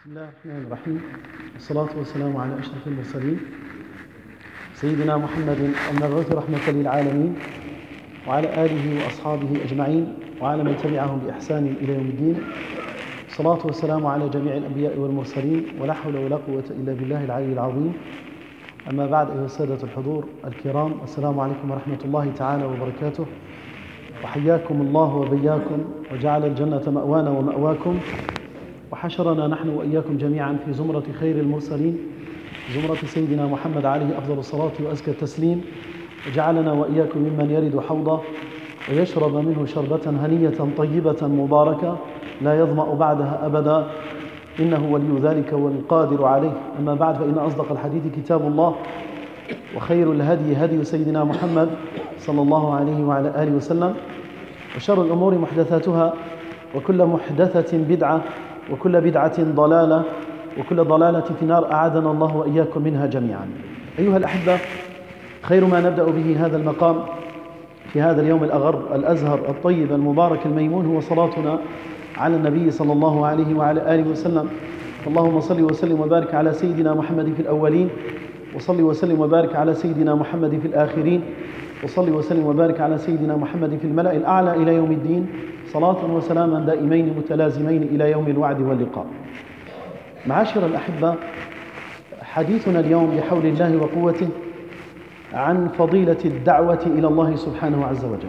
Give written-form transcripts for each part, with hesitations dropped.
بسم الله الرحمن الرحيم، والصلاة والسلام على أشرف المرسلين سيدنا محمد المبعوث رحمة للعالمين، وعلى آله وأصحابه أجمعين، وعلى من تبعهم بإحسان إلى يوم الدين. الصلاة والسلام على جميع الأنبياء والمرسلين، ولا حول ولا قوة إلا بالله العلي العظيم. أما بعد، أيها السادة الحضور الكرام، السلام عليكم ورحمة الله تعالى وبركاته، وحياكم الله وبياكم، وجعل الجنة مأوانا ومأواكم، وحشرنا نحن وإياكم جميعا في زمرة خير المرسلين، زمرة سيدنا محمد عليه أفضل الصلاة وأزكى التسليم، وجعلنا وإياكم ممن يرد حوضه ويشرب منه شربة هنية طيبة مباركة لا يظمأ بعدها أبدا، إنه ولي ذلك والقادر عليه. أما بعد، فإن أصدق الحديث كتاب الله، وخير الهدي هدي سيدنا محمد صلى الله عليه وعلى آله وسلم، وشر الأمور محدثاتها، وكل محدثة بدعة، وكل بدعة ضلالة، وكل ضلالة في النار، أعاذنا الله وإياكم منها جميعا. أيها الأحبة، خير ما نبدأ به هذا المقام في هذا اليوم الأغر الأزهر الطيب المبارك الميمون هو صلاتنا على النبي صلى الله عليه وعلى آله وسلم. اللهم صل وسلم وبارك على سيدنا محمد في الأولين، وصل وسلم وبارك على سيدنا محمد في الآخرين، وصل وسلم وبارك على سيدنا محمد في الملأ الأعلى إلى يوم الدين، صلاة وسلاما دائمين متلازمين إلى يوم الوعد واللقاء. معاشر الأحبة، حديثنا اليوم بحول الله وقوته عن فضيلة الدعوة إلى الله سبحانه عز وجل.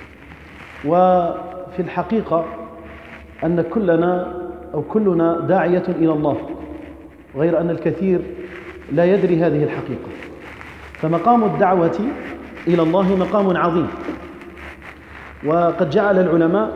وفي الحقيقة أن كلنا داعية إلى الله، غير أن الكثير لا يدري هذه الحقيقة. فمقام الدعوة إلى الله مقام عظيم، وقد جعل العلماء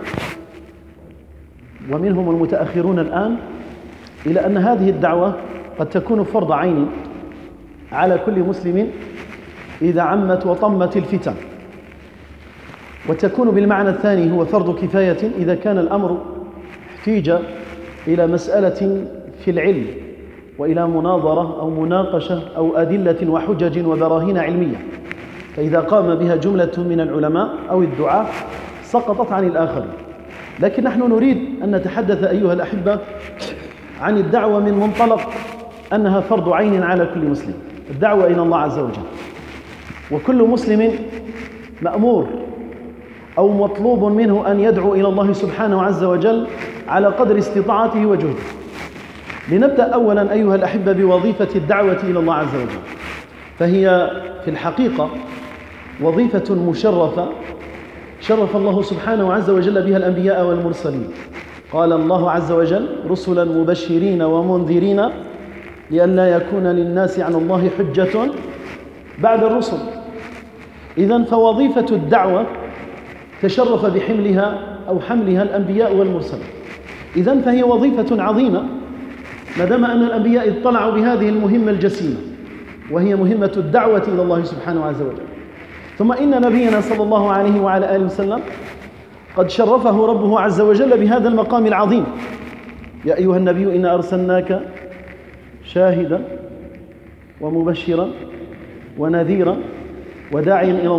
ومنهم المتأخرون الآن إلى أن هذه الدعوة قد تكون فرض عين على كل مسلم إذا عمت وطمت الفتن، وتكون بالمعنى الثاني هو فرض كفاية إذا كان الأمر احتيج إلى مسألة في العلم وإلى مناظرة أو مناقشة أو أدلة وحجج وبراهين علمية، فإذا قام بها جملة من العلماء أو الدعاة سقطت عن الآخرين. لكن نحن نريد أن نتحدث أيها الأحبة عن الدعوة من منطلق أنها فرض عين على كل مسلم، الدعوة إلى الله عز وجل، وكل مسلم مأمور أو مطلوب منه أن يدعو إلى الله سبحانه عز وجل على قدر استطاعته وجهده. لنبدأ أولا أيها الأحبة بوظيفة الدعوة إلى الله عز وجل، فهي في الحقيقة وظيفة مشرفة شرف الله سبحانه عز وجل بها الأنبياء والمرسلين. قال الله عز وجل: رسلا مبشرين ومنذرين لئلا يكون للناس على الله حجة بعد الرسل. إذن فوظيفة الدعوة تشرف بحملها أو حملها الأنبياء والمرسلين. إذن فهي وظيفة عظيمة، ما دام أن الأنبياء اطلعوا بهذه المهمة الجسيمة، وهي مهمة الدعوة إلى الله سبحانه عز وجل. ثم إن نبينا صلى الله عليه وعلى آله وسلم قد شرفه ربه عز وجل بهذا المقام العظيم: يا أيها النبي إنا أرسلناك شاهدا ومبشرا ونذيرا وداعيا إلى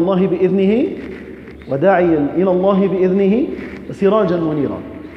الله بإذنه وسراجا منيرا.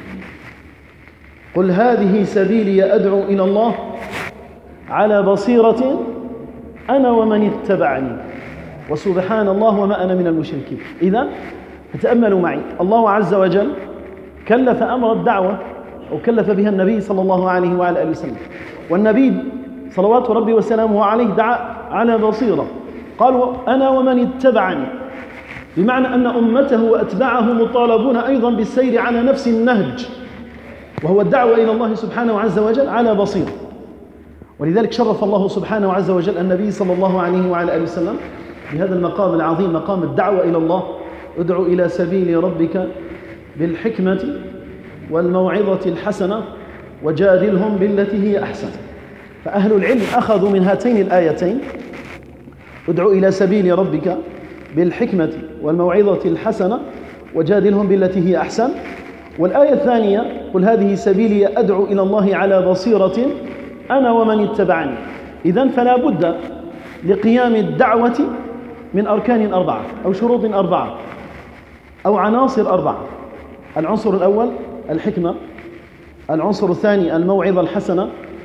قل هذه سبيلي أدعو إلى الله على بصيرة أنا ومن اتبعني وسبحان الله وما أنا من المشركين. إذن تأملوا معي، الله عز وجل كلف أمر الدعوة أو كلف بها النبي صلى الله عليه وعلى آله وسلم، والنبي صلوات ربي وسلامه عليه دعا على بصيرة، قالوا أنا ومن اتبعني، بمعنى أن أمته وأتباعه مطالبون أيضا بالسير على نفس النهج، وهو الدعوة إلى الله سبحانه عز وجل على بصيرة. ولذلك شرف الله سبحانه عز وجل النبي صلى الله عليه وعلى آله وسلم بهذا المقام العظيم، مقام الدعوة إلى الله: ادعو إلى سبيل ربك بالحكمة والموعظة الحسنة وجادلهم بالتي هي أحسن. فأهل العلم أخذوا من هاتين الآيتين: ادعو إلى سبيل ربك بالحكمة والموعظة الحسنة وجادلهم بالتي هي أحسن، والآية الثانية: قل هذه سبيلي أدعو إلى الله على بصيرة أنا ومن اتبعني. إذن فلا بد لقيام الدعوة من أركان 4 أو شروط 4 أو عناصر 4. العنصر الأول الحكمة، العنصر الثاني الموعظة الحسنة،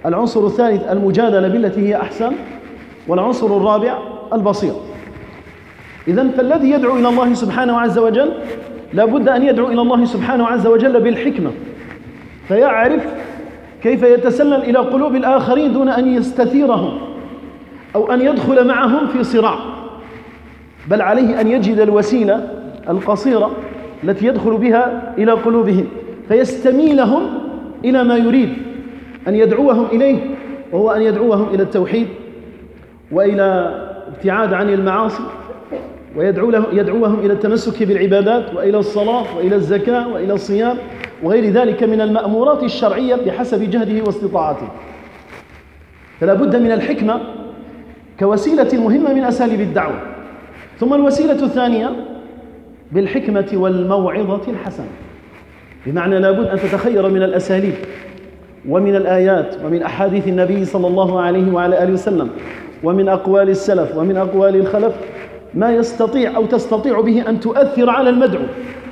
العنصر الثالث المجادلة بالتي هي أحسن، والعنصر الرابع البصيرة. إذن فالذي يدعو إلى الله سبحانه عز وجل لا بد أن يدعو إلى الله سبحانه عز وجل بالحكمة، فيعرف كيف يتسلل إلى قلوب الآخرين دون أن يستثيرهم أو أن يدخل معهم في صراع، بل عليه أن يجد الوسيلة القصيرة التي يدخل بها إلى قلوبهم فيستميلهم إلى ما يريد أن يدعوهم إليه، وهو أن يدعوهم إلى التوحيد وإلى ابتعاد عن المعاصي، ويدعوهم إلى التمسك بالعبادات وإلى الصلاة وإلى الزكاة وإلى الصيام وغير ذلك من المأمورات الشرعية بحسب جهده واستطاعته. فلا بد من الحكمة كوسيلة مهمة من أساليب الدعوة. ثم الوسيلة الثانية بالحكمة والموعظة الحسنة، بمعنى لا بد أن تتخير من الأساليب ومن الآيات ومن أحاديث النبي صلى الله عليه وعلى آله وسلم ومن أقوال السلف ومن أقوال الخلف ما يستطيع أو تستطيع به أن تؤثر على المدعو،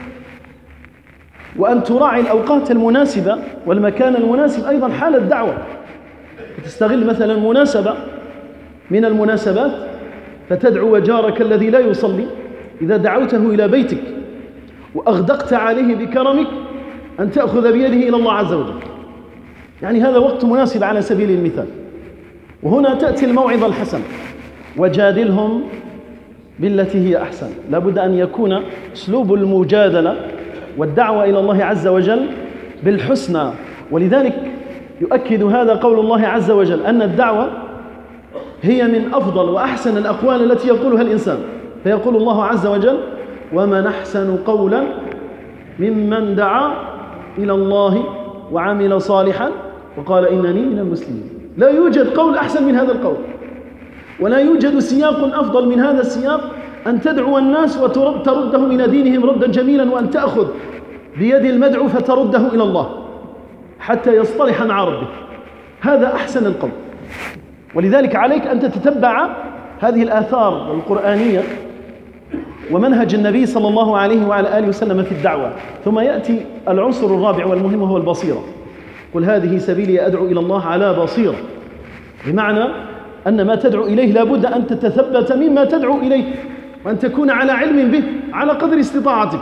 وأن تراعي الأوقات المناسبة والمكان المناسب أيضا حال الدعوة، فتستغل مثلا مناسبة من المناسبات فتدعو جارك الذي لا يصلي إذا دعوته إلى بيتك وأغدقت عليه بكرمك أن تأخذ بيده إلى الله عز وجل، يعني هذا وقت مناسب على سبيل المثال. وهنا تأتي الموعظة الحسنة، وجادلهم بالتي هي أحسن. لا بد أن يكون أسلوب المجادلة والدعوة إلى الله عز وجل بالحسنى، ولذلك يؤكد هذا قول الله عز وجل أن الدعوة هي من أفضل وأحسن الأقوال التي يقولها الإنسان، فيقول الله عز وجل: ومن أحسن قولا ممن دعا إلى الله وعمل صالحا وقال إنني من المسلمين. لا يوجد قول أحسن من هذا القول، ولا يوجد سياق أفضل من هذا السياق، أن تدعو الناس وتردهم إلى دينهم ردا جميلا، وأن تأخذ بيد المدعو فترده إلى الله حتى يصطلح مع ربه. هذا أحسن القول. ولذلك عليك أن تتتبع هذه الآثار القرآنية ومنهج النبي صلى الله عليه وعلى آله وسلم في الدعوة. ثم يأتي العنصر الرابع والمهم وهو البصيرة. قل هذه سبيلي أدعو إلى الله على بصيرة، بمعنى أن ما تدعو إليه لا بد أن تتثبت مما تدعو إليه، وأن تكون على علم به على قدر استطاعتك.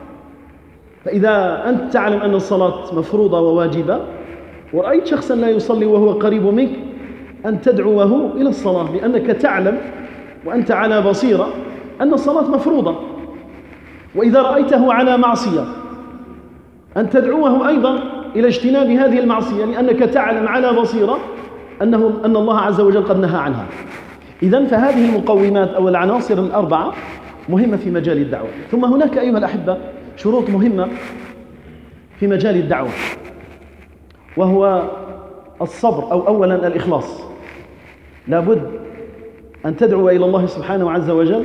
فإذا أنت تعلم أن الصلاة مفروضة وواجبة، ورأيت شخصا لا يصلي وهو قريب منك، أن تدعوه إلى الصلاة، لأنك تعلم وأنت على بصيرة أن الصلاة مفروضة. وإذا رأيته على معصية أن تدعوه أيضا إلى اجتناب هذه المعصية، لأنك تعلم على بصيرة أن الله عز وجل قد نهى عنها. إذن فهذه المقومات أو العناصر الأربعة مهمة في مجال الدعوة. ثم هناك أيها الأحبة شروط مهمة في مجال الدعوة، وهو الصبر، أو أولا الإخلاص. لابد أن تدعو إلى الله سبحانه عز وجل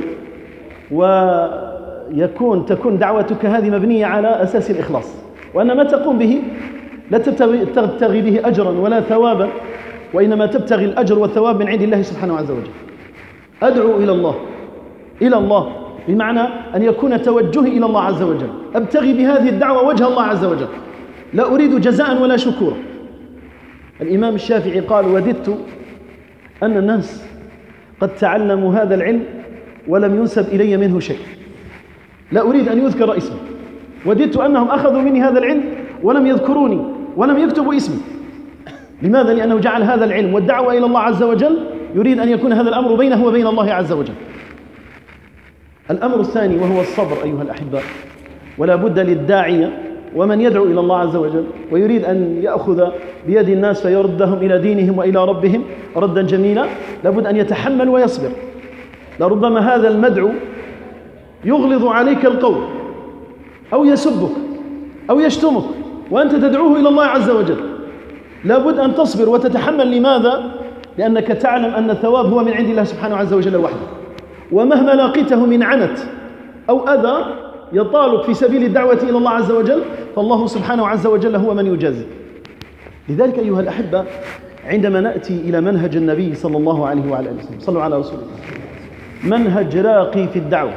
تكون دعوتك هذه مبنية على أساس الإخلاص، وأن ما تقوم به لا تبتغي به أجرا ولا ثوابا، وإنما تبتغي الأجر والثواب من عند الله سبحانه عز وجل. أدعو إلى الله بمعنى أن يكون توجهي إلى الله عز وجل، أبتغي بهذه الدعوة وجه الله عز وجل، لا أريد جزاء ولا شكورا. الإمام الشافعي قال: وددت أن الناس قد تعلموا هذا العلم ولم ينسب إلي منه شيء، لا أريد أن يذكر اسمي، وددت أنهم أخذوا مني هذا العلم ولم يذكروني ولم يكتبوا اسمي. لماذا؟ لأنه جعل هذا العلم والدعوة إلى الله عز وجل يريد أن يكون هذا الأمر بينه وبين الله عز وجل. الأمر الثاني وهو الصبر أيها الأحباء. ولا بد للداعية ومن يدعو إلى الله عز وجل ويريد أن يأخذ بيد الناس فيردهم إلى دينهم وإلى ربهم ردا جميلا، لابد أن يتحمل ويصبر. لربما هذا المدعو يغلظ عليك القول أو يسبك أو يشتمك وأنت تدعوه إلى الله عز وجل، لابد أن تصبر وتتحمل. لماذا؟ لأنك تعلم أن الثواب هو من عند الله سبحانه عز وجل وحده، ومهما لقيته من عنت أو أذى يطالب في سبيل الدعوة إلى الله عز وجل فالله سبحانه عز وجل هو من يجازي. لذلك أيها الأحبة عندما نأتي إلى منهج النبي صلى الله عليه وعلى آله وسلم، صلوا على رسول الله، منهج راقي في الدعوة.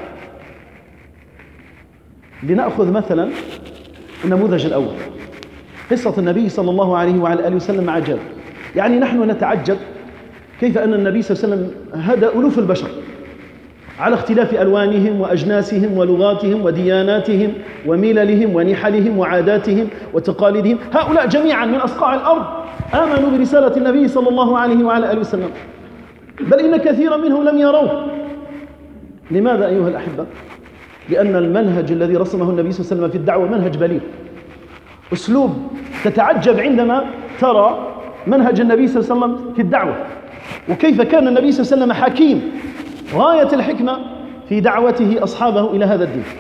لنأخذ مثلا النموذج الأول، قصة النبي صلى الله عليه وعلى آله وسلم مع جابر. يعني نحن نتعجب كيف أن النبي صلى الله عليه وسلم هدى ألوف البشر على اختلاف ألوانهم وأجناسهم ولغاتهم ودياناتهم ومللهم ونحلهم وعاداتهم وتقاليدهم، هؤلاء جميعا من أصقاع الأرض آمنوا برسالة النبي صلى الله عليه وعلى آله وسلم، بل إن كثيرا منهم لم يروه. لماذا أيها الأحبة؟ لأن المنهج الذي رسمه النبي صلى الله عليه وسلم في الدعوة منهج بليغ، أسلوب تتعجب عندما ترى منهج النبي صلى الله عليه وسلم في الدعوة، وكيف كان النبي صلى الله عليه وسلم حكيم غاية الحكمة في دعوته أصحابه إلى هذا الدين.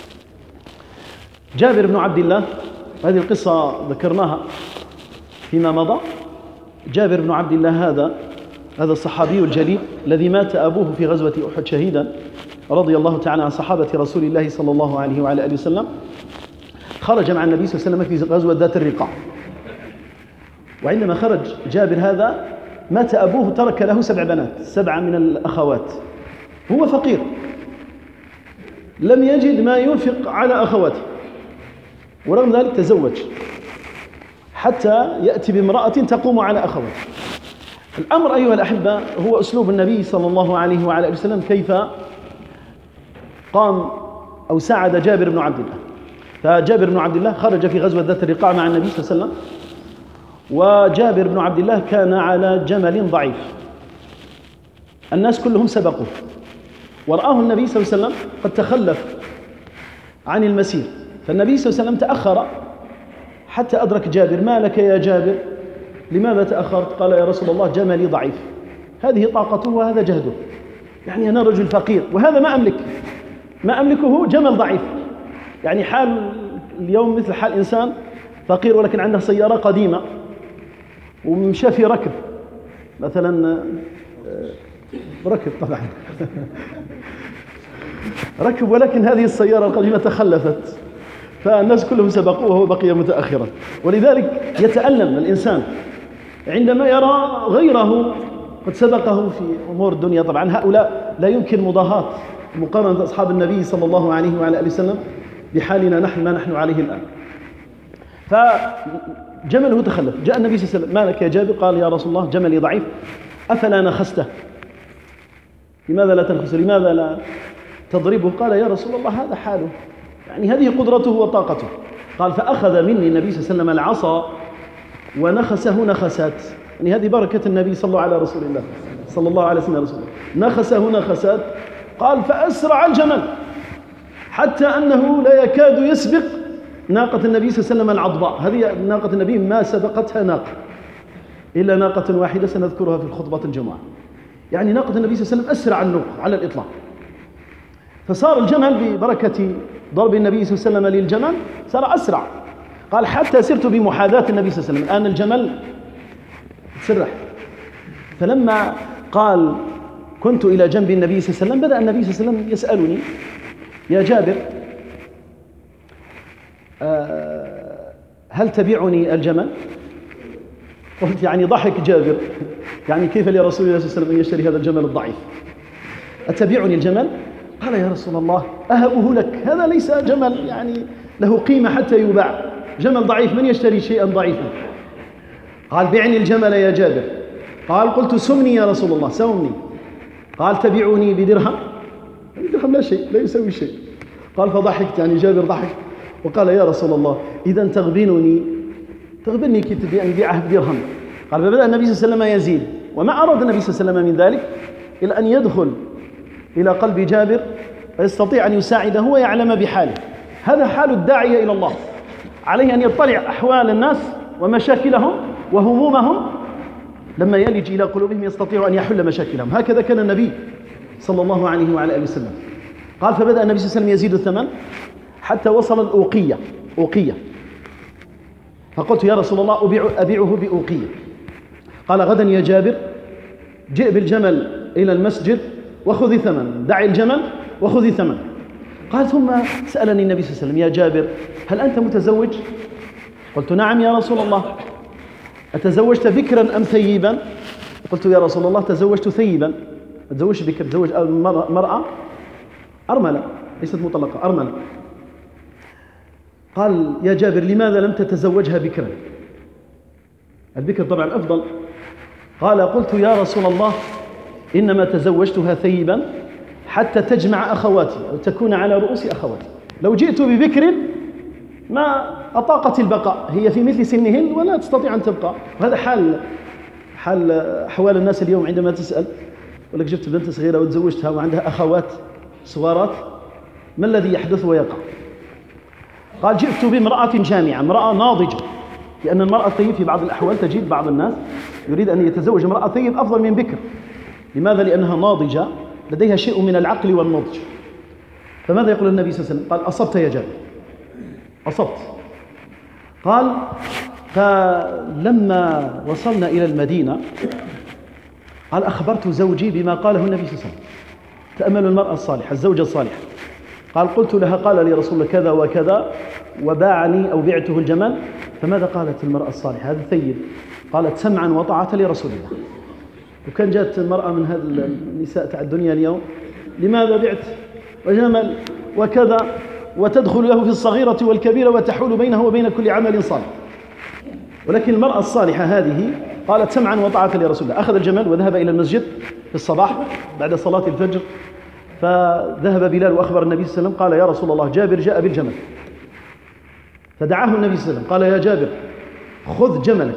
جابر بن عبد الله، هذه القصة ذكرناها فيما مضى. جابر بن عبد الله هذا الصحابي الجليل الذي مات أبوه في غزوة أحد شهيدا رضي الله تعالى عن صحابة رسول الله صلى الله عليه وعلى آله وسلم، خرج مع النبي صلى الله عليه وسلم في غزوة ذات الرقاع. وعندما خرج جابر هذا مات أبوه، ترك له 7 بنات، 7 من الأخوات. هو فقير لم يجد ما ينفق على أخواته، ورغم ذلك تزوج حتى يأتي بامرأة تقوم على أخواته. الأمر أيها الأحبة هو أسلوب النبي صلى الله عليه وعلى آله وسلم كيف قام أو ساعد جابر بن عبد الله. فجابر بن عبد الله خرج في غزوة ذات الرقاع مع النبي صلى الله عليه وسلم، وجابر بن عبد الله كان على جمل ضعيف، الناس كلهم سبقوه، ورآه النبي صلى الله عليه وسلم قد تخلف عن المسير، فالنبي صلى الله عليه وسلم تأخر حتى أدرك جابر. ما لك يا جابر؟ لماذا تأخرت؟ قال يا رسول الله جملي ضعيف، هذه طاقته وهذا جهده، يعني أنا رجل فقير وهذا ما أملكه جمل ضعيف. يعني حال اليوم مثل حال إنسان فقير ولكن عنده سيارة قديمة ومشى في ركب مثلا، ركب طبعا ركب، ولكن هذه السيارة القديمة تخلفت فالناس كلهم سبقوه وهو بقي متأخرا. ولذلك يتألم الإنسان عندما يرى غيره قد سبقه في أمور الدنيا. طبعا هؤلاء لا يمكن مضاهاة مقارنة أصحاب النبي صلى الله عليه وعلى آله وسلم بحالنا نحن ما نحن عليه الآن. فجمله تخلف، جاء النبي صلى الله عليه وسلم ما لك يا جابر؟ قال يا رسول الله جملي ضعيف، أفلا نخسته؟ لماذا لا تنخسه؟ لماذا لا تضربه؟ قال يا رسول الله هذا حاله، يعني هذه قدرته وطاقته. قال فأخذ مني النبي صلى الله عليه وسلم العصا ونخسه نخسات، يعني هذه بركة النبي صلى الله على رسول الله صلى الله عليه وسلم، رسول الله نخسه نخسات. قال فأسرع الجمل حتى أنه لا يكاد يسبق ناقة النبي صلى الله عليه وسلم العضباء. هذه ناقة النبي ما سبقتها ناقة إلا ناقة واحدة سنذكرها في الخطبة الجمعة. يعني ناقة النبي صلى الله عليه وسلم أسرع النوق على الإطلاق. فصار الجمل ببركة ضرب النبي صلى الله عليه وسلم للجمل صار أسرع. قال حتى سرت بمحاذاة النبي صلى الله عليه وسلم، الآن الجمل تسرح. فلما قال كنت إلى جنب النبي صلى الله عليه وسلم بدأ النبي صلى الله عليه وسلم يسألني يا جابر هل تبيعني الجمل؟ قلت يعني ضحك جابر، يعني كيف لرسول الله صلى الله عليه وسلم أن يشتري هذا الجمل الضعيف؟ أتبيعني الجمل؟ قال يا رسول الله أهبه لك، هذا ليس جمل يعني له قيمة حتى يباع، جمل ضعيف من يشتري شيئا ضعيفا؟ قال بعني الجمل يا جابر. قال قلت سمني يا رسول الله، سمني. قال تبيعني بدرهم؟ درهم لا شيء، لا يسوي شيء. قال فضحكت، يعني جابر ضحك وقال يا رسول الله إذا تغبني كي تبي أن يبيعه بدرهم. قال فبدأ النبي صلى الله عليه وسلم يزيد، وما أراد النبي صلى الله عليه وسلم من ذلك إلا أن يدخل إلى قلب جابر فيستطيع أن يساعده ويعلم بحاله. هذا حال الداعية إلى الله، عليه أن يطلع أحوال الناس ومشاكلهم وهمومهم، لما يلج إلى قلوبهم يستطيع أن يحل مشاكلهم. هكذا كان النبي صلى الله عليه وعلى آله وسلم. قال فبدأ النبي صلى الله عليه وسلم يزيد الثمن حتى وصل الأوقية. فقلت يا رسول الله أبيعه بأوقية. قال غدا يا جابر جئ بالجمل إلى المسجد وخذي ثمن، دعي الجمل وخذي ثمن. قال ثم سألني النبي صلى الله عليه وسلم يا جابر هل أنت متزوج؟ قلت نعم يا رسول الله. أتزوجت بكرا أم ثيبا؟ قلت يا رسول الله تزوجت ثيبا. أتزوجت بكر، تزوج مرأة أرملة ليست مطلقة، أرملة. قال يا جابر لماذا لم تتزوجها بكرا؟ البكر طبعا أفضل، قال قلت يا رسول الله إنما تزوجتها ثيبا حتى تجمع أخواتي أو تكون على رؤوس أخواتي، لو جئت ببكر ما أطاقت البقاء، هي في مثل سنهن ولا تستطيع أن تبقى. وهذا حال أحوال الناس اليوم عندما تسأل يقول لك جبت بنت صغيرة وتزوجتها وعندها أخوات صغارات، ما الذي يحدث ويقع؟ قال جئت بامرأة جامعة، امرأة ناضجة، لأن المرأة الثيب في بعض الأحوال تجد بعض الناس يريد أن يتزوج امرأة ثيب أفضل من بكر. لماذا؟ لأنها ناضجة لديها شيء من العقل والنضج. فماذا يقول النبي صلى الله عليه وسلم؟ قال أصبت يا جابر، أصبت. قال فلما وصلنا إلى المدينة قال أخبرت زوجي بما قاله النبي صلى الله عليه وسلم. تأملوا المرأة الصالحة، الزوجة الصالحة. قال قلت لها قال لي رسول الله كذا وكذا وباعني أو بعته الجمل. فماذا قالت المرأة الصالحة؟ هذا ثيب. قالت سمعا وطاعة لرسول الله. وكان جاءت المرأة من هذا النساء تاع الدنيا اليوم، لماذا بعت وجمل وكذا، وتدخل له في الصغيرة والكبيرة وتحول بينه وبين كل عمل صالح. ولكن المرأة الصالحة هذه قالت سمعا وطاعة لرسول الله. أخذ الجمل وذهب إلى المسجد في الصباح بعد صلاة الفجر، فذهب بلال وأخبر النبي صلى الله عليه وسلم قال يا رسول الله جابر جاء بالجمل. فدعاه النبي صلى الله عليه وسلم قال يا جابر خذ جملك،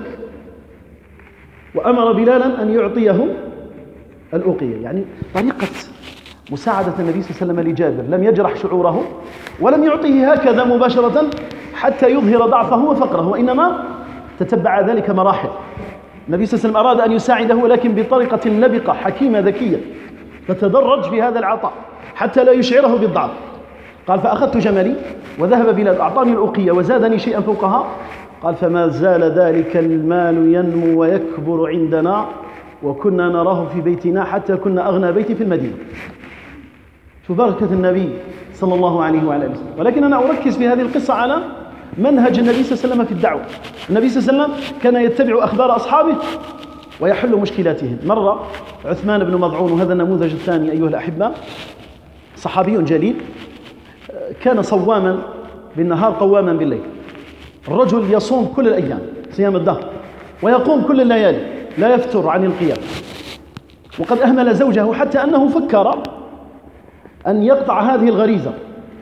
وأمر بلالا أن يعطيه الأوقية. يعني طريقة مساعدة النبي صلى الله عليه وسلم لجابر، لم يجرح شعوره ولم يعطيه هكذا مباشرة حتى يظهر ضعفه وفقره، وإنما تتبع ذلك مراحل. النبي صلى الله عليه وسلم أراد أن يساعده ولكن بطريقة لبقة حكيمة ذكية، فتدرج في هذا العطاء حتى لا يشعره بالضعف. قال فأخذت جملي وذهب بلال أعطاني الأوقية وزادني شيئا فوقها. قال فما زال ذلك المال ينمو ويكبر عندنا، وكنا نراه في بيتنا حتى كنا أغنى بيت في المدينة. شوف بركة النبي صلى الله عليه وعلى آله وسلم. ولكن أنا أركز في هذه القصة على منهج النبي صلى الله عليه وسلم في الدعوة. النبي صلى الله عليه وسلم كان يتبع أخبار أصحابه ويحل مشكلاتهم. مرة عثمان بن مضعون، وهذا النموذج الثاني أيها الأحبة، صحابي جليل كان صواما بالنهار قواما بالليل. الرجل يصوم كل الأيام صيام الدهر ويقوم كل الليالي لا يفتر عن القيام، وقد أهمل زوجه حتى أنه فكر أن يقطع هذه الغريزة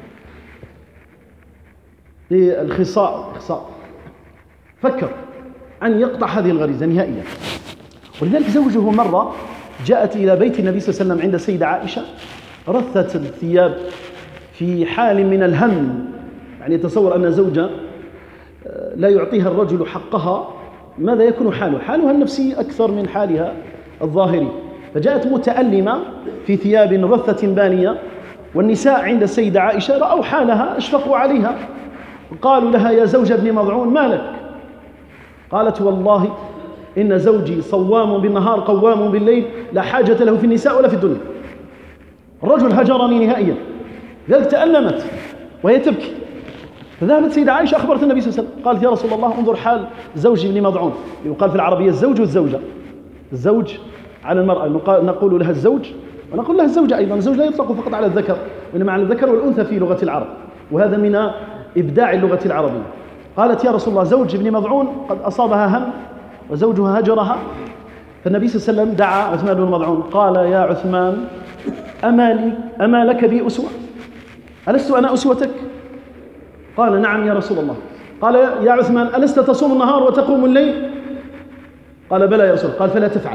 بالخصاء، فكر أن يقطع هذه الغريزة نهائيا. ولذلك زوجه مرة جاءت إلى بيت النبي صلى الله عليه وسلم عند السيدة عائشة، رثت الثياب في حال من الهم. يعني تصور أن زوجة لا يعطيها الرجل حقها، ماذا يكون حالها النفسي أكثر من حالها الظاهري. فجاءت متألمة في ثياب رثة بانية، والنساء عند السيدة عائشة رأوا حالها أشفقوا عليها، قالوا لها يا زوج ابن مضعون ما لك؟ قالت والله إن زوجي صوام بالنهار قوام بالليل، لا حاجة له في النساء ولا في الدنيا. الرجل هجرني نهائيا. ذلك تألمت وهي تبكي. فذهبت سيدة عائشة أخبرت النبي صلى الله عليه وسلم، قالت يا رسول الله انظر حال زوجي ابن مضعون. يقال في العربية الزوج والزوجة، الزوج على المرأة نقول لها الزوج ونقول لها الزوجة أيضا. الزوج لا يطلق فقط على الذكر، وإنما على الذكر والأنثى في لغة العرب، وهذا من إبداع اللغة العربية. قالت يا رسول الله زوج ابن مضعون قد أصابها هم وزوجها هجرها. فالنبي صلى الله عليه وسلم دعا عثمان بن مضعون قال يا عثمان أما لك بي أسوة؟ ألست أنا أسوتك؟ قال نعم يا رسول الله. قال يا عثمان ألست تصوم النهار وتقوم الليل؟ قال بلى يا رسول الله. قال فلا تفعل،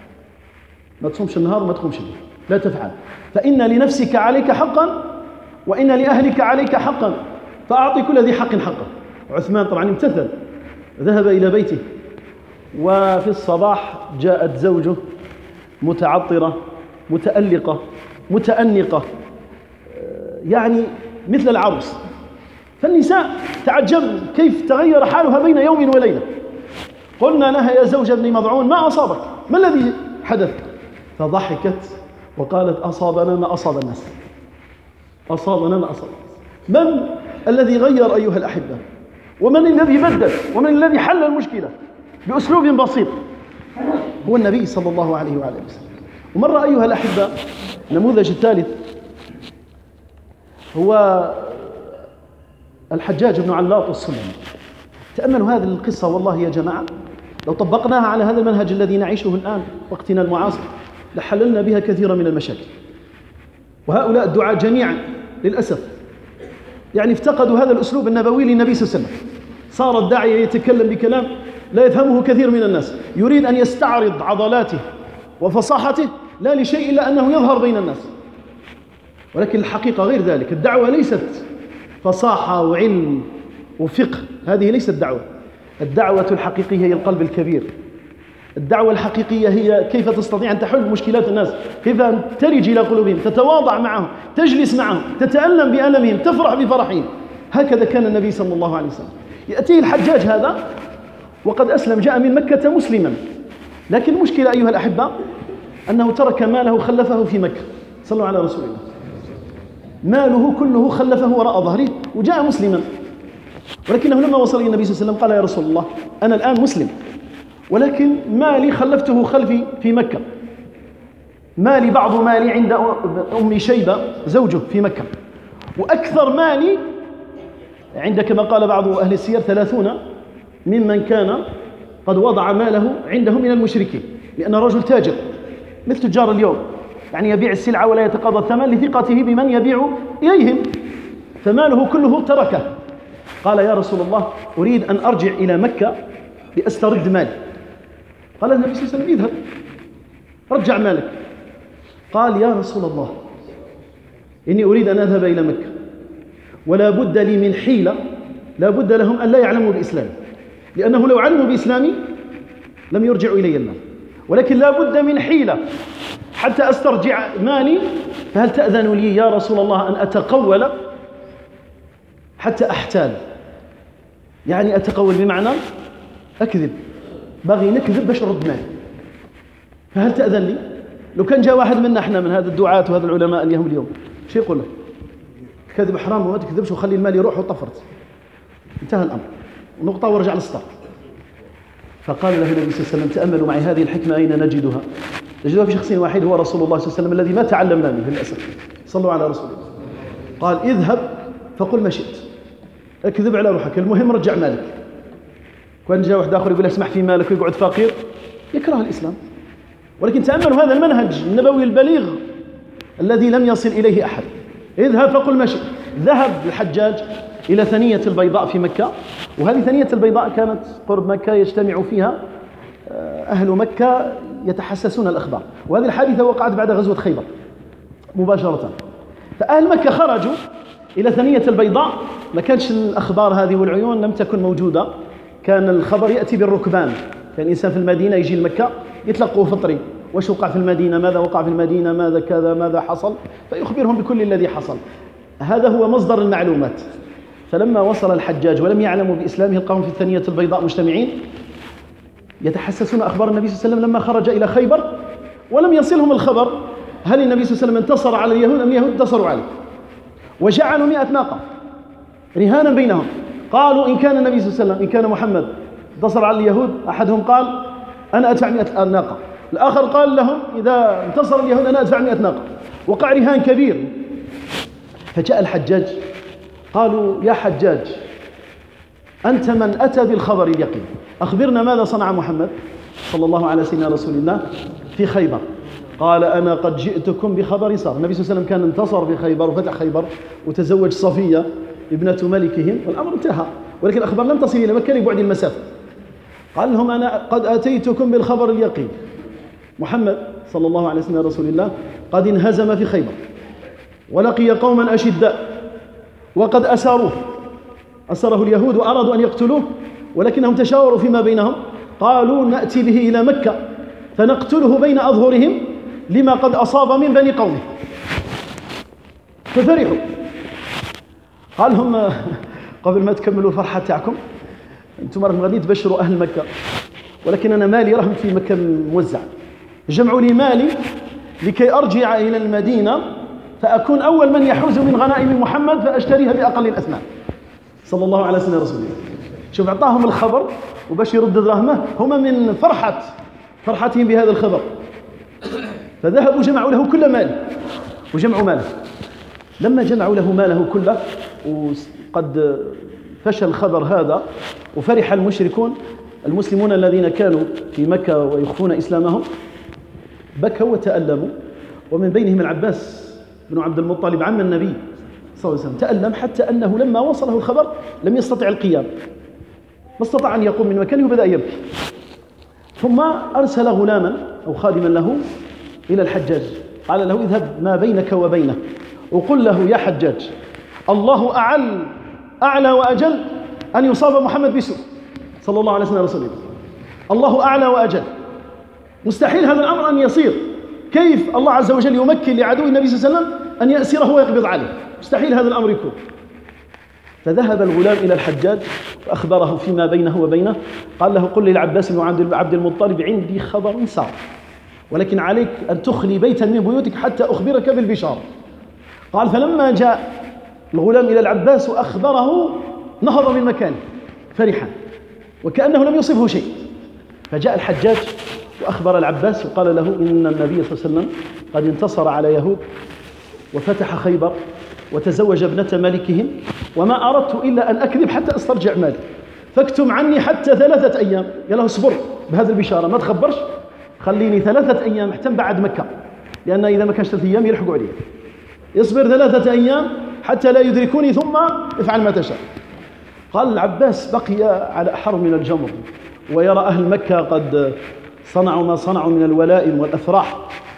ما تصومش النهار وما تقومش الليل، لا تفعل، فإن لنفسك عليك حقا وإن لأهلك عليك حقا، فأعطي كل ذي حق حقه. عثمان طبعا امتثل، ذهب إلى بيته، وفي الصباح جاءت زوجه متعطرة متألقة متأنقة، يعني مثل العروس. فالنساء تعجبن كيف تغير حالها بين يوم وليلة. قلنا لها يا زوج ابن مضعون ما أصابك؟ ما الذي حدث؟ فضحكت وقالت أصابنا ما أصاب الناس، أصابنا ما أصاب الناس. من الذي غير أيها الأحبة؟ ومن الذي بدل؟ ومن الذي حل المشكلة بأسلوب بسيط؟ هو النبي صلى الله عليه وعلى آله وسلم. ومرة أيها الأحبة النموذج الثالث هو الحجاج بن علاط السلمي. تأملوا هذه القصة والله يا جماعة لو طبقناها على هذا المنهج الذي نعيشه الآن وقتنا المعاصر لحللنا بها كثيرا من المشاكل. وهؤلاء الدعاة جميعا للأسف يعني افتقدوا هذا الأسلوب النبوي للنبي صلى الله عليه وسلم. صار الداعية يتكلم بكلام لا يفهمه كثير من الناس، يريد أن يستعرض عضلاته وفصاحته لا لشيء إلا أنه يظهر بين الناس، ولكن الحقيقة غير ذلك. الدعوة ليست فصاحة وعلم وفقه، هذه ليست دعوة. الدعوة الحقيقية هي القلب الكبير. الدعوة الحقيقية هي كيف تستطيع أن تحل مشكلات الناس، كيف أن تلج إلى قلوبهم، تتواضع معهم، تجلس معهم، تتألم بألمهم، تفرح بفرحهم. هكذا كان النبي صلى الله عليه وسلم. يأتيه الحجاج هذا وقد أسلم، جاء من مكة مسلما، لكن المشكلة أيها الأحبة أنه ترك ماله خلفه في مكة. صلوا على رسول الله. ماله كله خلفه وراء ظهره وجاء مسلما، ولكنه لما وصل إلى النبي صلى الله عليه وسلم قال: يا رسول الله، أنا الآن مسلم، ولكن مالي خلفته خلفي في مكة. مالي بعض مالي عند أم شيبة زوجه في مكة، وأكثر مالي عند، كما قال بعض أهل السير، 30 ممن كان قد وضع ماله عندهم من المشركين، لأن رجل تاجر مثل تجار اليوم، يعني يبيع السلعة ولا يتقاضى الثمن لثقته بمن يبيع إليهم، فماله كله تركه. قال: يا رسول الله، أريد أن أرجع إلى مكة لأسترد مالي. قال النبي صلى الله عليه وسلم: اذهب رجع مالك. قال: يا رسول الله، إني أريد أن أذهب إلى مكة، ولا بد لي من حيلة، لا بد لهم أن لا يعلموا بإسلامي، لأنه لو علموا بإسلامي لم يرجعوا إلي المال، ولكن لا بد من حيلة حتى أسترجع مالي، فهل تأذن لي يا رسول الله أن أتقول حتى أحتال؟ يعني أتقول بمعنى أكذب، باغي نكذب باش نرد مالي، فهل تأذن لي؟ لو كان جاء واحد منا احنا من هذا الدعاة وهذا العلماء اليوم شو يقول له؟ الكذب حرام وما تكذبش وخلي المال يروح وطفرت، انتهى الأمر، نقطة ورجع للسطر. فقال له النبي صلى الله عليه وسلم: تأملوا معي هذه الحكمة أين نجدها؟ نجدها في شخص واحد، هو رسول الله صلى الله عليه وسلم الذي ما تعلمنا منه للأسف. صلوا على رسول الله. قال: اذهب فقل ما شئت، اكذب على روحك، المهم رجع مالك. كان جاء واحد آخر يقول: اسمح في مالك ويقعد فقير، يكره الإسلام. ولكن تأملوا هذا المنهج النبوي البليغ الذي لم يصل إليه أحد. اذهب فقل ما شئت. ذهب الحجاج إلى ثنية البيضاء في مكة، وهذه ثنية البيضاء كانت قرب مكة، يجتمع فيها أهل مكة يتحسسون الأخبار، وهذه الحادثة وقعت بعد غزوة خيبر مباشرة. فأهل مكة خرجوا إلى ثنية البيضاء، ما كانش الأخبار هذه والعيون لم تكن موجودة، كان الخبر يأتي بالركبان. كان إنسان في المدينة يجي لمكة يتلقوه في الطريق، وش وقع في المدينة، ماذا وقع في المدينة، ماذا كذا، ماذا حصل، فيخبرهم بكل الذي حصل. هذا هو مصدر المعلومات. فلما وصل الحجاج ولم يعلموا بإسلامه، لقاهم في الثنية البيضاء مجتمعين يتحسسون أخبار النبي صلى الله عليه وسلم لما خرج إلى خيبر، ولم يصلهم الخبر هل النبي صلى الله عليه وسلم انتصر على اليهود أم اليهود انتصروا عليه. وجعلوا 100 ناقة رهانا بينهم. قالوا: إن كان النبي صلى الله عليه وسلم، إن كان محمد انتصر على اليهود، أحدهم قال: أنا أدفع 100 ناقة، الآخر قال لهم: إذا انتصر اليهود أنا أدفع 100 ناقة. وقع رهان كبير. فجاء الحجاج، قالوا: يا حجاج، أنت من أتى بالخبر اليقين، أخبرنا ماذا صنع محمد صلى الله على سيدنا رسول الله في خيبر. قال: أنا قد جئتكم بخبر صار. النبي صلى الله عليه وسلم كان انتصر في خيبر وفتح خيبر وتزوج صفية ابنة ملكهم، والأمر انتهى، ولكن الأخبار لم تصل إلى مكة لبعد المسافة. قال لهم: أنا قد أتيتكم بالخبر اليقين، محمد صلى الله عليه وسلم رسول الله قد انهزم في خيبر ولقي قوما أشداء، وقد أسره اليهود وأرادوا أن يقتلوه، ولكنهم تشاوروا فيما بينهم، قالوا: نأتي به إلى مكة فنقتله بين أظهرهم لما قد أصاب من بني قومه. ففرحوا. قال لهم: قبل ما تكملوا الفرحة تاعكم، أنتم راكم غادي تبشروا أهل مكة، ولكن أنا مالي راه في مكة موزع، جمعوا لي مالي لكي أرجع إلى المدينة فأكون أول من يحوز من غنائم محمد فأشتريها بأقل الأثمان. صلى الله على سيدنا رسول الله. شوف، أعطاهم الخبر وباش يرد دراهمه، هما من فرحتهم بهذا الخبر، فذهبوا جمعوا له كل ماله وجمعوا ماله. لما جمعوا له ماله كله وقد فشل الخبر هذا وفرح المشركون، المسلمون الذين كانوا في مكة ويخفون إسلامهم بكوا وتألموا، ومن بينهم العباس بن عبد المطلب عم النبي صلى الله عليه وسلم، تألم حتى أنه لما وصله الخبر لم يستطع القيام، ما استطاع أن يقوم من مكانه وبدأ يبكي. ثم أرسل غلاما أو خادما له إلى الحجاج، قال له اذهب ما بينك وبينه وقل له يا حجاج الله أعلى وأجل أن يصاب محمد بسوء صلى الله عليه وسلم رسوله، الله أعلى وأجل، مستحيل هذا الأمر أن يصير، كيف الله عز وجل يمكن لعدو النبي صلى الله عليه وسلم أن يأسره ويقبض عليه، مستحيل هذا الأمر يكون. فذهب الغلام إلى الحجاج وأخبره فيما بينه وبينه، قال له قل للعباس بن عبد المطلب عندي خبر سار، ولكن عليك أن تخلي بيتا من بيوتك حتى أخبرك بالبشارة. قال فلما جاء الغلام إلى العباس وأخبره نهض من مكانه فرحا وكأنه لم يصبه شيء. فجاء الحجاج وأخبر العباس وقال له إن النبي صلى الله عليه وسلم قد انتصر على يهود وفتح خيبر وتزوج ابنة ملكهم، وما أردت إلا أن أكذب حتى أسترجع مالي، فاكتم عني حتى 3 أيام. قال له اصبر بهذه البشارة، ما تخبرش، خليني 3 أيام حتى بعد مكة، لأن إذا ما كانش 3 أيام يلحقوا عليه، يصبر 3 أيام حتى لا يدركوني ثم افعل ما تشاء. قال العباس بقي على أحر من الجمر، ويرى أهل مكة قد صنعوا ما صنعوا من الولائم والأفراح،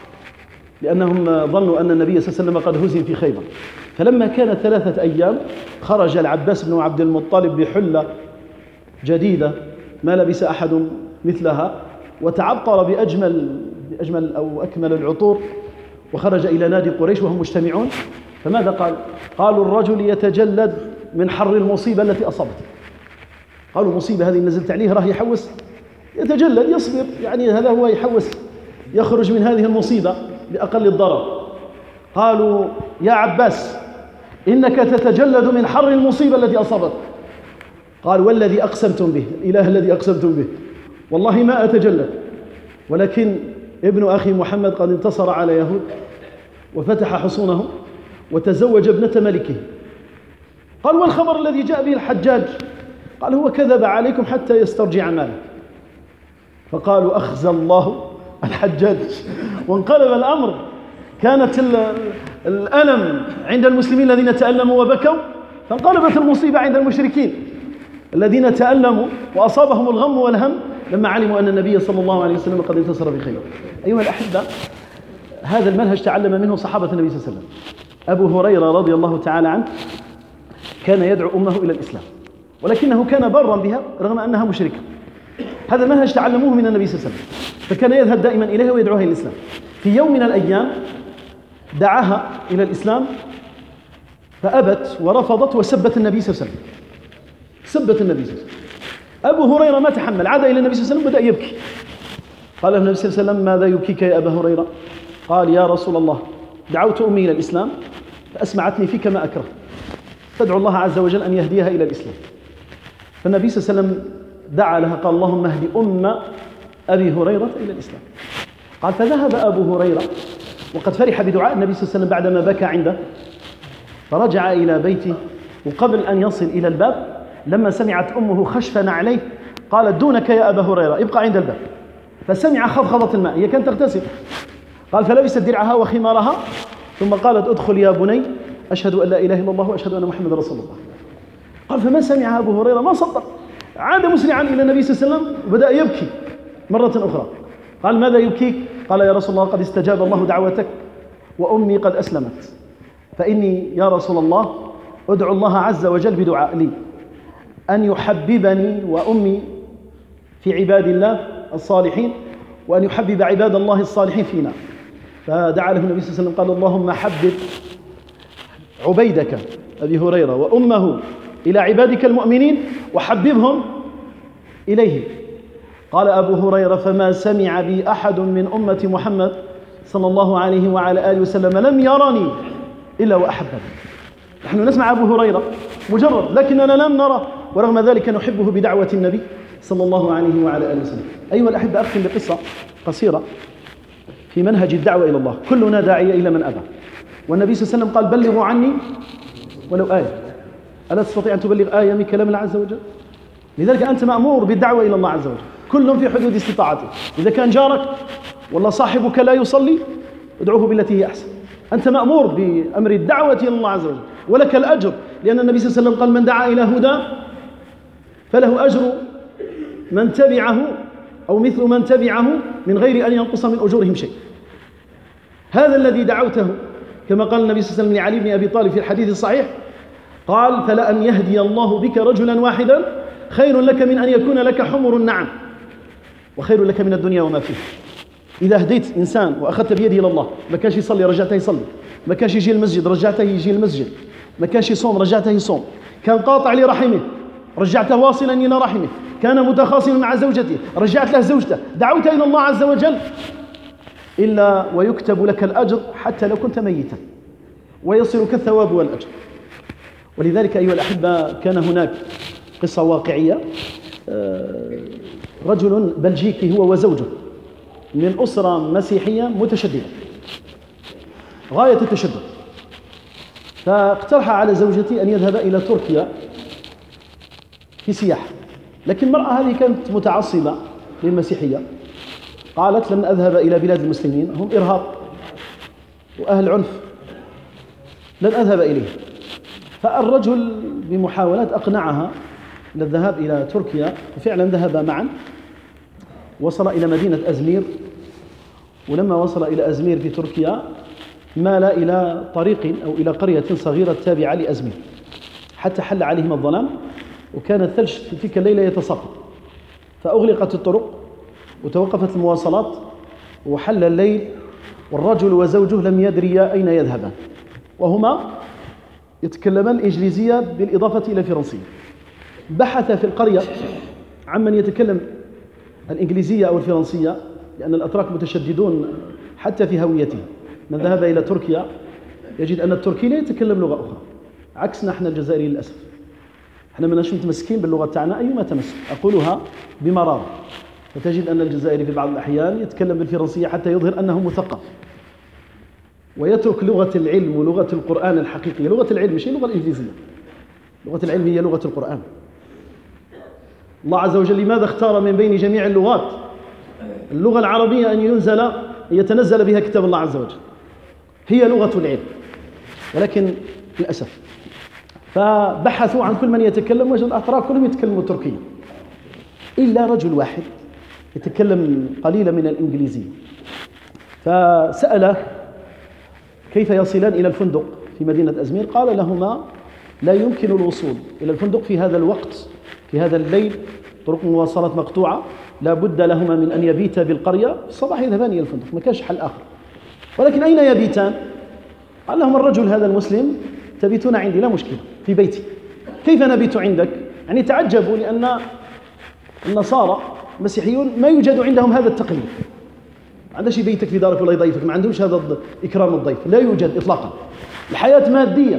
لأنهم ظنوا أن النبي صلى الله عليه وسلم قد هزم في خيبر. فلما كانت 3 أيام خرج العباس بن عبد المطلب بحلة جديدة ما لبس أحد مثلها، وتعطر بأجمل أو أكمل العطور، وخرج إلى نادي قريش وهم مجتمعون. فماذا قال؟ قالوا الرجل يتجلد من حر المصيبة التي أصابته. قالوا مصيبة هذه نزلت عليه راه يحوس، يتجلد يصبر، يعني هذا هو يحوس يخرج من هذه المصيبة بأقل الضرر. قالوا يا عباس إنك تتجلد من حر المصيبة التي أصابتك. قال والذي أقسمتم به، الإله الذي أقسمتم به والله ما أتجلد، ولكن ابن أخي محمد قد انتصر على يهود وفتح حصونهم وتزوج ابنة ملكه. قال والخبر الذي جاء به الحجاج؟ قال هو كذب عليكم حتى يسترجع ماله. فقالوا أخزى الله الحجاج، وانقلب الأمر. كانت الألم عند المسلمين الذين تألموا وبكوا، فانقلبت المصيبة عند المشركين الذين تألموا وأصابهم الغم والهم لما علموا أن النبي صلى الله عليه وسلم قد انتصر في خيبر. أيها الأحبة، هذا المنهج تعلم منه صحابة النبي صلى الله عليه وسلم. أبو هريرة رضي الله تعالى عنه كان يدعو أمه إلى الإسلام، ولكنه كان برا بها رغم أنها مشركة. هذا المنهج تعلموه من النبي صلى الله عليه وسلم، فكان يذهب دائما إليها ويدعوها إلى الإسلام. في يوم من الأيام دعاها إلى الإسلام فأبت ورفضت وسبت النبي صلى الله عليه وسلم، سبت النبي صلى الله عليه وسلم. أبو هريرة ما تحمل، عاد إلى النبي صلى الله عليه وسلم بدأ يبكي. قال له النبي صلى الله عليه وسلم ماذا يبكيك يا أبا هريرة؟ قال يا رسول الله دعوت أمي إلى الإسلام فأسمعتني فيك ما أكره، فادعو الله عز وجل أن يهديها إلى الإسلام. فالنبي صلى الله عليه وسلم دعا لها قال اللهم اهد أم أبي هريرة إلى الإسلام. قال فذهب أبو هريرة وقد فرح بدعاء النبي صلى الله عليه وسلم بعدما بكى عنده، فرجع إلى بيته، وقبل أن يصل إلى الباب لما سمعت أمه خشفا عليه قالت دونك يا أبا هريرة ابقى عند الباب. فسمع خضخضة الماء، هي كانت تغتسل. قال فلبست درعها وخمارها ثم قالت ادخل يا بني أشهد أن لا إله إلا الله وأشهد أن محمد رسول الله. قال فما سمع أبو هريرة ما صدق، عاد مسرعا إلى النبي صلى الله عليه وسلم وبدأ يبكي مرة أخرى. قال ماذا يبكيك؟ قال يا رسول الله قد استجاب الله دعوتك وأمي قد أسلمت، فإني يا رسول الله أدعو الله عز وجل بدعاء لي أن يحببني وأمي في عباد الله الصالحين، وأن يحبب عباد الله الصالحين فينا. فدعا له النبي صلى الله عليه وسلم قال اللهم حبب عبيدك أبي هريرة وأمه إلى عبادك المؤمنين وحببهم إليه. قال أبو هريرة فما سمع بي أحد من أمة محمد صلى الله عليه وعلى آله وسلم لم يرني إلا وأحبني. نحن نسمع أبو هريرة مجرد، لكننا لم نرى، ورغم ذلك نحبه بدعوة النبي صلى الله عليه وعلى آله وسلم. أيها الأحبة، أختم بقصة قصيرة في منهج الدعوة إلى الله. كلنا داعية إلى من أبى، والنبي صلى الله عليه وسلم قال بلغوا عني ولو آية. ألا تستطيع أن تبلغ آية من كلام الله عز وجل؟ لذلك أنت مأمور بالدعوة إلى الله عز وجل، كل في حدود استطاعته. إذا كان جارك والله صاحبك لا يصلي ادعوه بالتي هي أحسن. أنت مأمور بأمر الدعوة إلى الله عز وجل، ولك الأجر، لأن النبي صلى الله عليه وسلم قال: من دعا إلى هدى فله أجر من تبعه أو مثل من تبعه من غير أن ينقص من أجورهم شيء. هذا الذي دعوته، كما قال النبي صلى الله عليه وسلم لعلي بن أبي طالب في الحديث الصحيح، قال: فلأن يهدي الله بك رجلا واحدا خير لك من أن يكون لك حمر النعم وخير لك من الدنيا وما فيه. إذا هديت إنسان وأخذت بيده إلى الله، ما كانش يصلي رجعته يصلي، ما كانش يجي المسجد رجعته يجي المسجد، ما كانش يصوم رجعته يصوم، كان قاطع لرحمه رجعته واصلا إلى رحمه، كان متخاصما مع زوجته رجعت له زوجته، دعوت إلى الله عز وجل، إلا ويكتب لك الأجر حتى لو كنت ميتا، ويصلك الثواب والأجر. ولذلك أيها الأحبة كان هناك قصة واقعية، رجل بلجيكي هو وزوجه من أسرة مسيحية متشددة غاية التشدد، فاقترح على زوجتي أن يذهب إلى تركيا في سياحة، لكن المرأة هذه كانت متعصبة للمسيحية، قالت: لن أذهب إلى بلاد المسلمين، هم إرهاب وأهل عنف، لن أذهب إليه. فالرجل بمحاولات أقنعها للذهاب إلى تركيا، وفعلا ذهبا معا، وصل إلى مدينة أزمير، ولما وصل إلى أزمير في تركيا مال إلى طريق أو إلى قرية صغيرة تابعة لأزمير، حتى حل عليهم الظلام، وكان الثلج في تلك الليلة يتساقط، فأغلقت الطرق وتوقفت المواصلات وحل الليل، والرجل وزوجه لم يدريا أين يذهبان، وهما يتكلمان الإنجليزية بالإضافة إلى الفرنسية. بحث في القرية عمن يتكلم الإنجليزية أو الفرنسية، لأن الأتراك متشددون حتى في هويتهم. من ذهب إلى تركيا يجد أن التركي لا يتكلم لغة أخرى، عكسنا احنا الجزائريين للأسف، احنا مناش متمسكين باللغة تاعنا أيما تمسك، أقولها بمرارة. فتجد أن الجزائري في بعض الأحيان يتكلم بالفرنسية حتى يظهر أنه مثقف، ويترك لغة العلم ولغة القرآن الحقيقية. لغة العلم مش اللغة الإنجليزية، لغة العلم هي لغة القرآن. الله عز وجل لماذا اختار من بين جميع اللغات اللغة العربية أن يتنزل بها كتاب الله عز وجل؟ هي لغة العلم، ولكن للأسف فبحثوا عن كل من يتكلم، وجد الأتراك كلهم يتكلموا تركيا إلا رجل واحد يتكلم قليلا من الإنجليزية. فسأله كيف يصلان إلى الفندق في مدينة أزمير، قال لهما: لا يمكن الوصول إلى الفندق في هذا الوقت، في هذا الليل، طرق المواصلات مقطوعة، لا بد لهما من أن يبيتا بالقرية، في الصباح يذهبان إلى الفندق، ما كانش حل آخر. ولكن أين يبيتان؟ قال لهم الرجل هذا المسلم: تبيتون عندي، لا مشكلة، في بيتي. كيف نبيت عندك؟ يعني تعجبوا، لأن النصارى المسيحيون ما يوجد عندهم هذا التقليد، ما عندهش يبيتك في دارك ولا يضيفك، ما عندهمش هذا إكرام الضيف، لا يوجد إطلاقا، الحياة مادية.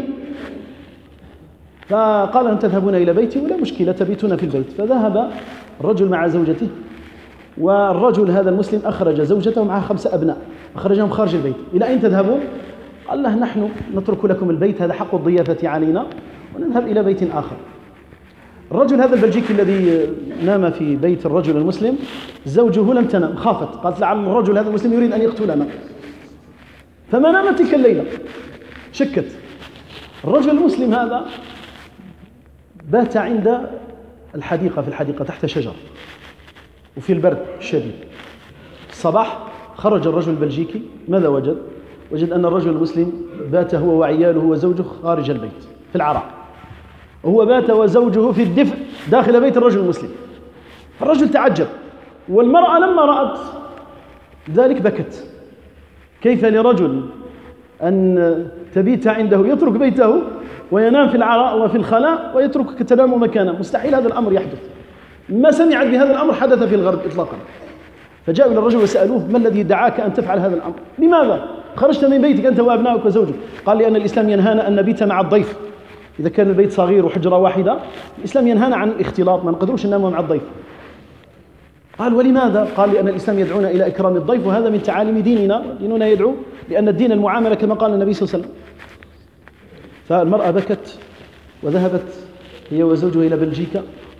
فقال: أن تذهبون إلى بيتي ولا مشكلة، تبيتون في البيت. فذهب الرجل مع زوجته، والرجل هذا المسلم أخرج زوجته معها 5 أبناء، أخرجهم خارج البيت. إلى أين تذهبون؟ قال له: نحن نترك لكم البيت، هذا حق الضيافة علينا، ونذهب إلى بيت آخر. الرجل هذا البلجيكي الذي نام في بيت الرجل المسلم، زوجه لم تنم، خافت، قالت: لعل الرجل هذا المسلم يريد أن يقتلنا، فما نامت تلك الليلة، شكت. الرجل المسلم هذا بات عند الحديقة، في الحديقة تحت شجر وفي البرد الشديد. الصباح خرج الرجل البلجيكي، ماذا وجد؟ وجد أن الرجل المسلم بات هو وعياله وزوجه خارج البيت في العراء، وهو بات وزوجه في الدفء داخل بيت الرجل المسلم. الرجل تعجب، والمرأة لما رأت ذلك بكت. كيف لرجل أن تبيت عنده، يترك بيته وينام في العراء وفي الخلاء ويتركك تنام مكانه؟ مستحيل هذا الأمر يحدث، ما سمعت بهذا الأمر حدث في الغرب إطلاقا. فجاءوا إلى الرجل وسألوه: ما الذي دعاك أن تفعل هذا الأمر؟ لماذا خرجت من بيتك أنت وأبنائك وزوجك؟ قال: لأن الإسلام ينهانا أن نبيت مع الضيف، إذا كان البيت صغير وحجرة واحدة الإسلام ينهانا عن الاختلاط، ما نقدروش ننام مع الضيف. قال: ولماذا؟ قال: لأن الإسلام يدعونا إلى إكرام الضيف، وهذا من تعاليم ديننا، ديننا يدعو، لأن الدين المعاملة كما قال النبي صلى الله عليه وسلم. فالمرأة بكت وذهبت هي وزوجها إلى بلجيكا،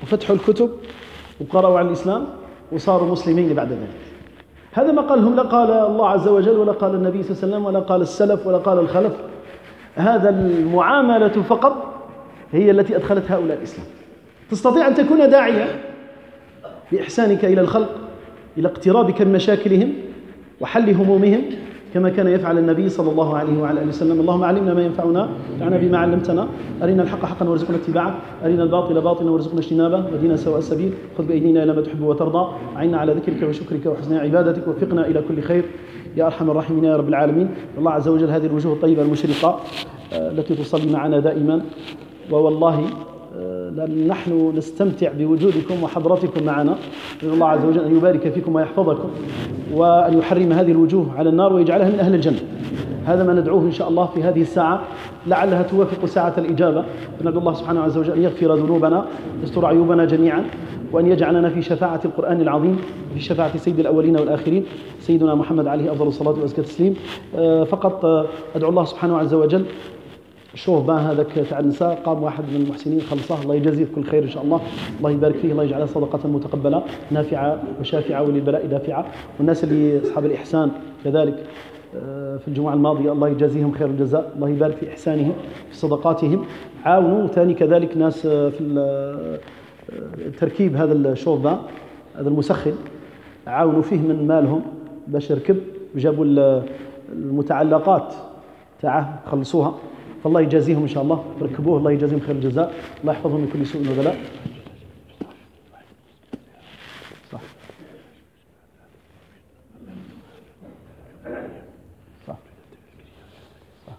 وفتحوا الكتب وقرأوا عن الإسلام وصاروا مسلمين بعد ذلك. هذا ما قالهم لا قال الله عز وجل ولا قال النبي صلى الله عليه وسلم ولا قال السلف ولا قال الخلف. هذا المعاملة فقط هي التي أدخلت هؤلاء الإسلام. تستطيع أن تكون داعية بإحسانك إلى الخلق، إلى اقترابك من مشاكلهم وحل همومهم كما كان يفعل النبي صلى الله عليه وعلى آله وسلم. اللهم علمنا ما ينفعنا، انفعنا بما علمتنا، أرنا الحق حقا وارزقنا اتباعه، أرنا الباطل باطلا وارزقنا اجتنابه، واهدنا سواء السبيل، خذ بأيدينا إلى ما تحب وترضى، أعنا على ذكرك وشكرك وحسن عبادتك، وفقنا إلى كل خير يا أرحم الراحمين يا رب العالمين. الله عز وجل هذه الوجوه الطيبة المشرقة التي تصلي معنا دائما، ووالله نحن نستمتع بوجودكم وحضرتكم معنا. نسأل الله عز وجل أن يبارك فيكم ويحفظكم، وأن يحرم هذه الوجوه على النار ويجعلها من أهل الجنة. هذا ما ندعوه إن شاء الله في هذه الساعة، لعلها توافق ساعة الإجابة. فندعو الله سبحانه عز وجل أن يغفر ذنوبنا، يستر عيوبنا جميعا، وأن يجعلنا في شفاعة القرآن العظيم، في شفاعة سيد الأولين والآخرين سيدنا محمد عليه أفضل الصلاة وأزكى التسليم. فقط أدعو الله سبحانه عز وجل. شوف بقى هذاك تاع النساء قام واحد من المحسنين خلصه، الله يجازيه كل خير ان شاء الله، الله يبارك فيه، الله يجعلها صدقه متقبله نافعه وشافعه وللبلاء دافعه. والناس اللي اصحاب الاحسان كذلك في الجمعه الماضيه الله يجازيهم خير الجزاء، الله يبارك في احسانهم في صدقاتهم. عاونوا ثاني كذلك ناس في تركيب هذا الشوف هذا المسخن، عاونوا فيه من مالهم باش يركب، وجابوا المتعلقات تاعه خلصوها، فالله يجازيهم إن شاء الله، ركبوه، الله يجازيهم خير الجزاء، الله يحفظهم من كل سوء وبلاء. صح صح صح.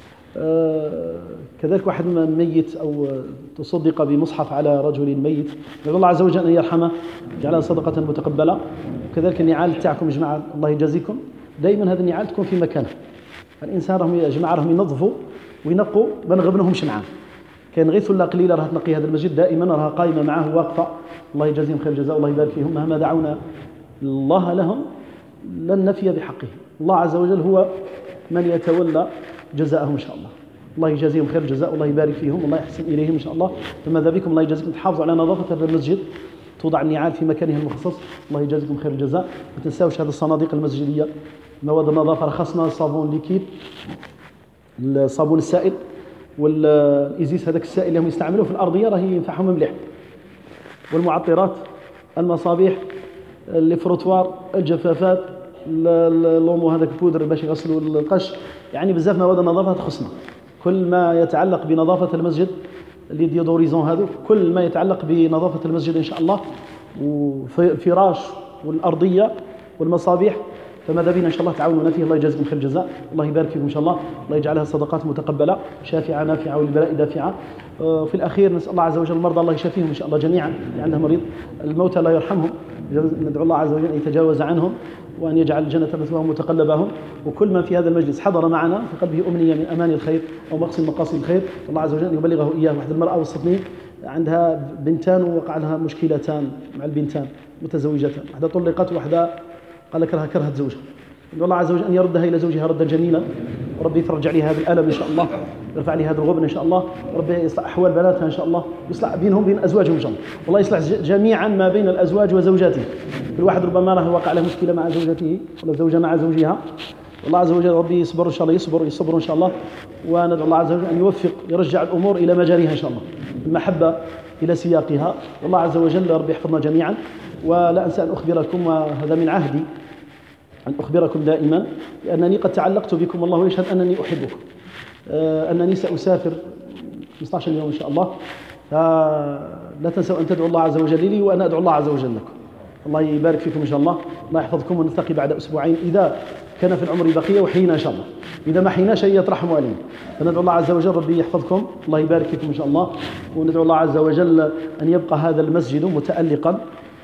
كذلك واحد من ميت أو تصدق بمصحف على رجل ميت، ندعو الله عز وجل أن يرحمه، يجعلها صدقة متقبلة. وكذلك النعال تاعكم يا جماعة الله يجازيكم، دائما هذه النعال تكون في مكانها. الإنسان راهم يا جماعة راهم ينظفوا وينقوا، ما نغبنهمش معاه. كاين غير ثله قليله راها تنقي هذا المسجد دائما، راها قائمه معه واقفه، الله يجازيهم خير الجزاء والله يبارك فيهم. مهما دعونا الله لهم لن نفي بحقه، الله عز وجل هو من يتولى جزاءهم ان شاء الله. الله يجازيهم خير الجزاء والله يبارك فيهم والله يحسن اليهم ان شاء الله. فماذا بكم الله يجازيكم تحافظوا على نظافه هذا المسجد، توضع النعال في مكانها المخصص، الله يجازيكم خير الجزاء. ما تنساوش هذه الصناديق المسجديه، مواد النظافه رخصنا، الصابون ليكيد، الصابون السائل، والإزيس هذاك السائل اللي هم يستعملوه في الأرضية راه ينفعهم مليح، والمعطرات، المصابيح، الفروتوار، الجفافات، اللومو هذاك البودر باش يغسلوا القش، يعني بزاف مواد النظافة تخصنا. كل ما يتعلق بنظافة المسجد اللي ديودوريزون هذو، كل ما يتعلق بنظافة المسجد إن شاء الله، والفراش والأرضية والمصابيح، فماذا بنا إن شاء الله تعاونوا فيه، الله يجازيكم خير الجزاء، الله يبارك فيكم إن شاء الله، الله يجعلها صدقات متقبلة شافعة نافعة وللبلاء دافعة. في الأخير نسأل الله عز وجل المرضى الله يشافيهم إن شاء الله جميعا، اللي عندهم مريض، الموتى الله يرحمهم، ندعو الله عز وجل أن يتجاوز عنهم وأن يجعل الجنة مثواهم ومتقلبهم. وكل من في هذا المجلس حضر معنا في قلبه أمنية من أمان الخير أو مقصد مقاصد الخير، الله عز وجل أن يبلغه إياه. واحدة المرأة وصلتني عندها بنتان ووقع لها مشكلتان مع البنتان متزوجتان، واحدة طلقت وواحدة قال لك راها كرهت زوجها، ندعو الله عز وجل أن يردها إلى زوجها ردا جميلا، وربي يفرج عليها هذا الألم إن شاء الله، يرفع عليها هذا الغبن إن شاء الله، وربي يصلح أحوال بناتها إن شاء الله، يصلح بينهم بين أزواجهم إن شاء الله، والله يصلح جميعا ما بين الأزواج وزوجاتهم. كل واحد ربما راه وقع له مشكلة مع زوجته ولا زوجة مع زوجها، والله عز وجل ربي يصبر إن شاء الله، يصبر إن شاء الله، وندعو الله عز وجل أن يوفق يرجع الأمور إلى مجاريها إن شاء الله، المحبة إلى سياقها، والله عز وجل ربي يحفظنا جميعا. ولا أنسى أن أخبركم، وهذا من عهدي أن أخبركم دائما لأنني قد تعلقت بكم، والله يشهد أنني أحبكم، أنني سأسافر 15 يوم إن شاء الله، فلا تنسوا أن تدعوا الله عز وجل لي وأنا أدعو الله عز وجل لكم. الله يبارك فيكم إن شاء الله، الله يحفظكم، ونلتقي بعد أسبوعين إذا كان في العمر بقية وحينا إن شاء الله، إذا ما حينا شيء يترحم علينا، فندعو الله عز وجل ربي يحفظكم، الله يبارك فيكم إن شاء الله، وندعو الله عز وجل أن يبقى هذا المسجد متألقا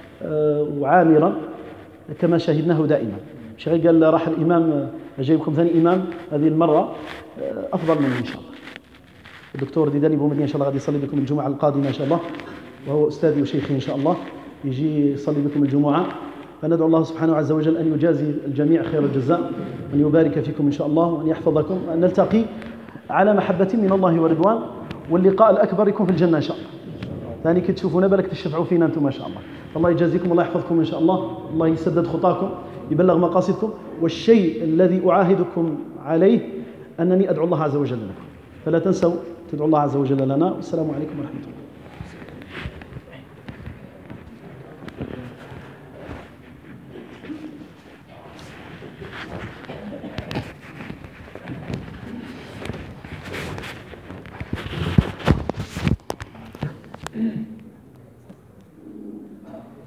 وعامرا كما شاهدناه دائما. شيخ قال راح الإمام أجيبكم ثاني إمام هذه المرة أفضل منه إن شاء الله، الدكتور ديداني بومدين إن شاء الله غادي يصلي بكم الجمعة القادمة إن شاء الله، وهو أستاذي وشيخي إن شاء الله، يجي يصلي بكم الجمعة. فندعو الله سبحانه عز وجل أن يجازي الجميع خير الجزاء، وأن يبارك فيكم إن شاء الله، وأن يحفظكم، وأن نلتقي على محبة من الله ورضوان، واللقاء الأكبر يكون في الجنة إن شاء الله. ثاني كي تشوفونا بالك تشفعوا فينا أنتم ما شاء الله. الله يجازيكم، الله يحفظكم إن شاء الله، الله يسدد خطاكم، يبلغ مقاصدكم. والشيء الذي أعاهدكم عليه أنني أدعو الله عز وجل لكم، فلا تنسوا تدعو الله عز وجل لنا. والسلام عليكم ورحمة الله.